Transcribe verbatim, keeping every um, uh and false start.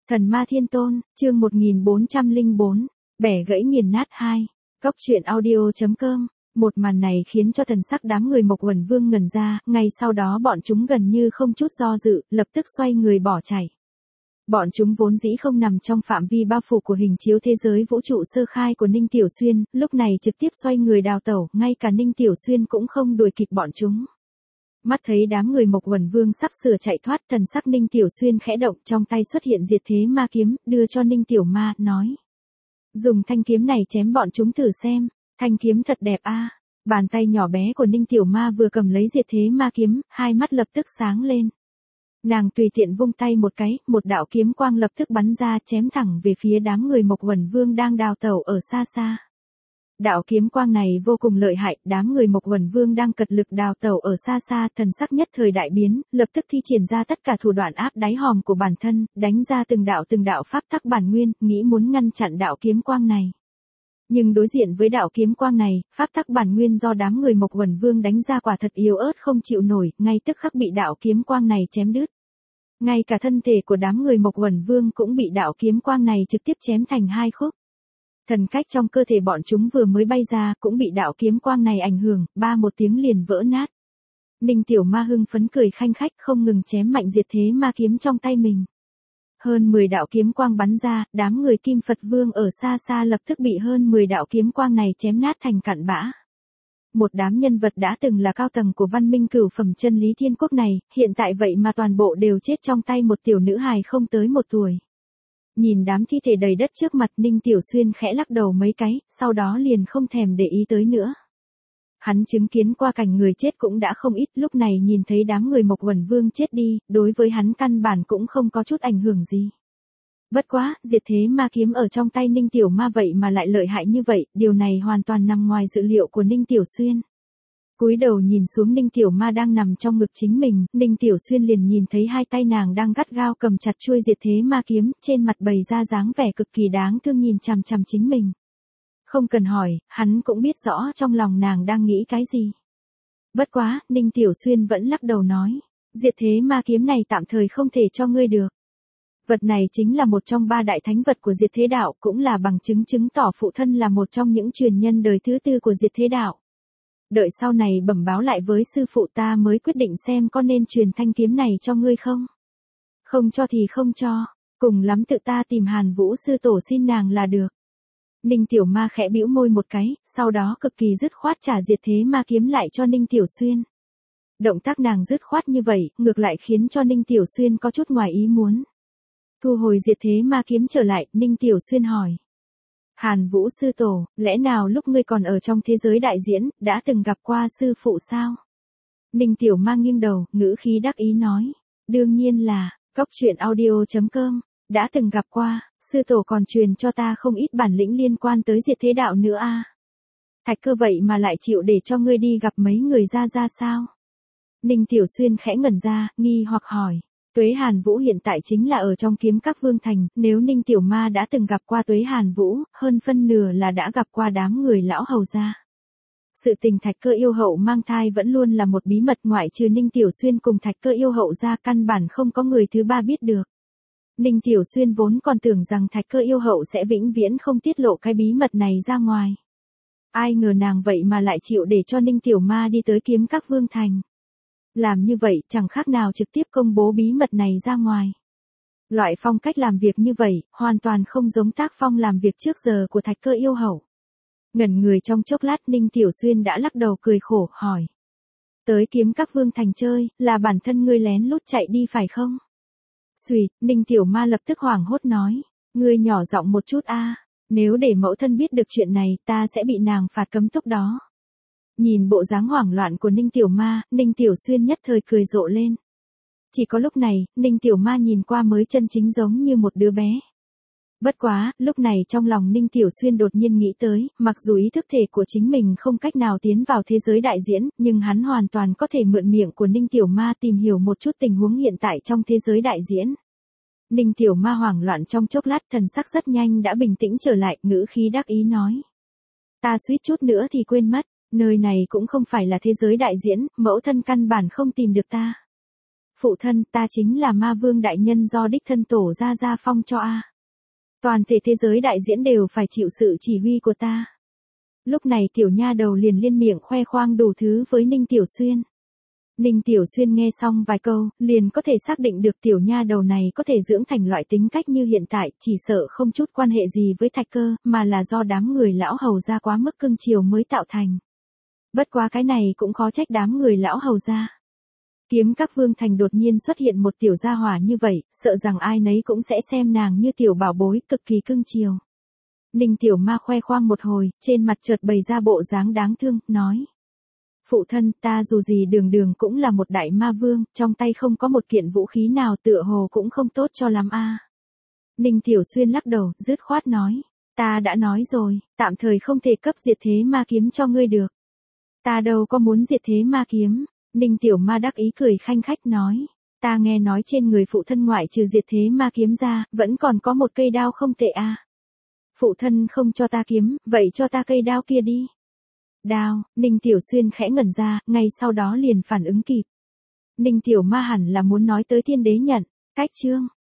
Thần ma thiên tôn, chương một nghìn bốn trăm lẻ bốn, bẻ gãy nghiền nát hai. Cốc truyện audio chấm com. Một màn này khiến cho thần sắc đám người Mộc Uẩn Vương ngẩn ra, ngay sau đó bọn chúng gần như không chút do dự, lập tức xoay người bỏ chạy. Bọn chúng vốn dĩ không nằm trong phạm vi bao phủ của hình chiếu thế giới vũ trụ sơ khai của Ninh Tiểu Xuyên, lúc này trực tiếp xoay người đào tẩu, ngay cả Ninh Tiểu Xuyên cũng không đuổi kịp bọn chúng. Mắt thấy đám người Mộc Uẩn Vương sắp sửa chạy thoát, thần sắc Ninh Tiểu Xuyên khẽ động, trong tay xuất hiện diệt thế ma kiếm, đưa cho Ninh Tiểu Ma, nói. Dùng thanh kiếm này chém bọn chúng thử xem, thanh kiếm thật đẹp a. Bàn tay nhỏ bé của Ninh Tiểu Ma vừa cầm lấy diệt thế ma kiếm, hai mắt lập tức sáng lên. Nàng tùy tiện vung tay một cái, một đạo kiếm quang lập tức bắn ra chém thẳng về phía đám người Mộc Uẩn Vương đang đào tẩu ở xa xa. Đạo kiếm quang này vô cùng lợi hại, đám người Mộc Uẩn Vương đang cật lực đào tẩu ở xa xa, thần sắc nhất thời đại biến, lập tức thi triển ra tất cả thủ đoạn áp đáy hòm của bản thân, đánh ra từng đạo từng đạo pháp tắc bản nguyên, nghĩ muốn ngăn chặn đạo kiếm quang này. Nhưng đối diện với đạo kiếm quang này, pháp tắc bản nguyên do đám người Mộc Uẩn Vương đánh ra quả thật yếu ớt không chịu nổi, ngay tức khắc bị đạo kiếm quang này chém đứt. Ngay cả thân thể của đám người Mộc Uẩn Vương cũng bị đạo kiếm quang này trực tiếp chém thành hai khúc. Thần cách trong cơ thể bọn chúng vừa mới bay ra cũng bị đạo kiếm quang này ảnh hưởng, ba một tiếng liền vỡ nát. Ninh Tiểu Ma hưng phấn cười khanh khách không ngừng chém mạnh diệt thế ma kiếm trong tay mình. Hơn mười đạo kiếm quang bắn ra, đám người Kim Phật Vương ở xa xa lập tức bị hơn mười đạo kiếm quang này chém nát thành cặn bã. Một đám nhân vật đã từng là cao tầng của văn minh cửu phẩm chân lý thiên quốc này, hiện tại vậy mà toàn bộ đều chết trong tay một tiểu nữ hài không tới một tuổi. Nhìn đám thi thể đầy đất trước mặt, Ninh Tiểu Xuyên khẽ lắc đầu mấy cái, sau đó liền không thèm để ý tới nữa. Hắn chứng kiến qua cảnh người chết cũng đã không ít, lúc này nhìn thấy đám người Mộc Uẩn Vương chết đi, đối với hắn căn bản cũng không có chút ảnh hưởng gì. Bất quá, diệt thế ma kiếm ở trong tay Ninh Tiểu Ma vậy mà lại lợi hại như vậy, điều này hoàn toàn nằm ngoài dự liệu của Ninh Tiểu Xuyên. Cúi đầu nhìn xuống Ninh Tiểu Ma đang nằm trong ngực chính mình, Ninh Tiểu Xuyên liền nhìn thấy hai tay nàng đang gắt gao cầm chặt chuôi diệt thế ma kiếm, trên mặt bày ra dáng vẻ cực kỳ đáng thương nhìn chằm chằm chính mình. Không cần hỏi, hắn cũng biết rõ trong lòng nàng đang nghĩ cái gì. Bất quá, Ninh Tiểu Xuyên vẫn lắc đầu nói, diệt thế ma kiếm này tạm thời không thể cho ngươi được. Vật này chính là một trong ba đại thánh vật của diệt thế đạo, cũng là bằng chứng chứng tỏ phụ thân là một trong những truyền nhân đời thứ tư của diệt thế đạo. Đợi sau này bẩm báo lại với sư phụ ta mới quyết định xem có nên truyền thanh kiếm này cho ngươi không. Không cho thì không cho, cùng lắm tự ta tìm Hàn Vũ sư tổ xin nàng là được. Ninh Tiểu Ma khẽ bĩu môi một cái, sau đó cực kỳ dứt khoát trả diệt thế ma kiếm lại cho Ninh Tiểu Xuyên. Động tác nàng dứt khoát như vậy, ngược lại khiến cho Ninh Tiểu Xuyên có chút ngoài ý muốn. Thu hồi diệt thế ma kiếm trở lại, Ninh Tiểu Xuyên hỏi. Hàn Vũ sư tổ, lẽ nào lúc ngươi còn ở trong thế giới đại diễn, đã từng gặp qua sư phụ sao? Ninh Tiểu Ma nghiêng đầu, ngữ khí đắc ý nói. Đương nhiên là, cốc truyện audio chấm com, đã từng gặp qua, sư tổ còn truyền cho ta không ít bản lĩnh liên quan tới diệt thế đạo nữa a. Thạch Cơ vậy mà lại chịu để cho ngươi đi gặp mấy người ra ra sao? Ninh Tiểu Xuyên khẽ ngẩn ra, nghi hoặc hỏi. Tuế Hàn Vũ hiện tại chính là ở trong kiếm các vương thành, nếu Ninh Tiểu Ma đã từng gặp qua Tuế Hàn Vũ, hơn phân nửa là đã gặp qua đám người lão hầu gia. Sự tình Thạch Cơ yêu hậu mang thai vẫn luôn là một bí mật, ngoại trừ Ninh Tiểu Xuyên cùng Thạch Cơ yêu hậu gia, căn bản không có người thứ ba biết được. Ninh Tiểu Xuyên vốn còn tưởng rằng Thạch Cơ yêu hậu sẽ vĩnh viễn không tiết lộ cái bí mật này ra ngoài. Ai ngờ nàng vậy mà lại chịu để cho Ninh Tiểu Ma đi tới kiếm các vương thành. Làm như vậy chẳng khác nào trực tiếp công bố bí mật này ra ngoài. Loại phong cách làm việc như vậy, hoàn toàn không giống tác phong làm việc trước giờ của Thạch Cơ yêu hậu. Ngẩn người trong chốc lát, Ninh Tiểu Xuyên đã lắc đầu cười khổ, hỏi. Tới kiếm các vương thành chơi, là bản thân ngươi lén lút chạy đi phải không? Xùi, Ninh Tiểu Ma lập tức hoảng hốt nói. Ngươi nhỏ giọng một chút a, nếu để mẫu thân biết được chuyện này, ta sẽ bị nàng phạt cấm túc đó. Nhìn bộ dáng hoảng loạn của Ninh Tiểu Ma, Ninh Tiểu Xuyên nhất thời cười rộ lên. Chỉ có lúc này, Ninh Tiểu Ma nhìn qua mới chân chính giống như một đứa bé. Bất quá, lúc này trong lòng Ninh Tiểu Xuyên đột nhiên nghĩ tới, mặc dù ý thức thể của chính mình không cách nào tiến vào thế giới đại diễn, nhưng hắn hoàn toàn có thể mượn miệng của Ninh Tiểu Ma tìm hiểu một chút tình huống hiện tại trong thế giới đại diễn. Ninh Tiểu Ma hoảng loạn trong chốc lát, thần sắc rất nhanh đã bình tĩnh trở lại, ngữ khí đắc ý nói. Ta suýt chút nữa thì quên mất. Nơi này cũng không phải là thế giới đại diễn, mẫu thân căn bản không tìm được ta. Phụ thân, ta chính là ma vương đại nhân do đích thân tổ ra gia phong cho a. Toàn thể thế giới đại diễn đều phải chịu sự chỉ huy của ta. Lúc này tiểu nha đầu liền liên miệng khoe khoang đủ thứ với Ninh Tiểu Xuyên. Ninh Tiểu Xuyên nghe xong vài câu, liền có thể xác định được tiểu nha đầu này có thể dưỡng thành loại tính cách như hiện tại, chỉ sợ không chút quan hệ gì với Thạch Cơ, mà là do đám người lão hầu gia quá mức cưng chiều mới tạo thành. Bất quá cái này cũng khó trách đám người lão hầu gia. Kiếm Các Vương Thành đột nhiên xuất hiện một tiểu gia hỏa như vậy, sợ rằng ai nấy cũng sẽ xem nàng như tiểu bảo bối, cực kỳ cưng chiều. Ninh Tiểu Ma khoe khoang một hồi, trên mặt chợt bày ra bộ dáng đáng thương, nói. Phụ thân, ta dù gì đường đường cũng là một đại ma vương, trong tay không có một kiện vũ khí nào tựa hồ cũng không tốt cho lắm a. Ninh Tiểu Xuyên lắc đầu, dứt khoát nói. Ta đã nói rồi, tạm thời không thể cấp diệt thế ma kiếm cho ngươi được. Ta đâu có muốn diệt thế ma kiếm. Ninh Tiểu Ma đắc ý cười khanh khách nói. Ta nghe nói trên người phụ thân ngoại trừ diệt thế ma kiếm ra, vẫn còn có một cây đao không tệ a. Phụ thân không cho ta kiếm, vậy cho ta cây đao kia đi. Đao, Ninh Tiểu Xuyên khẽ ngẩn ra, ngay sau đó liền phản ứng kịp. Ninh Tiểu Ma hẳn là muốn nói tới Thiên Đế Nhận, cách chương.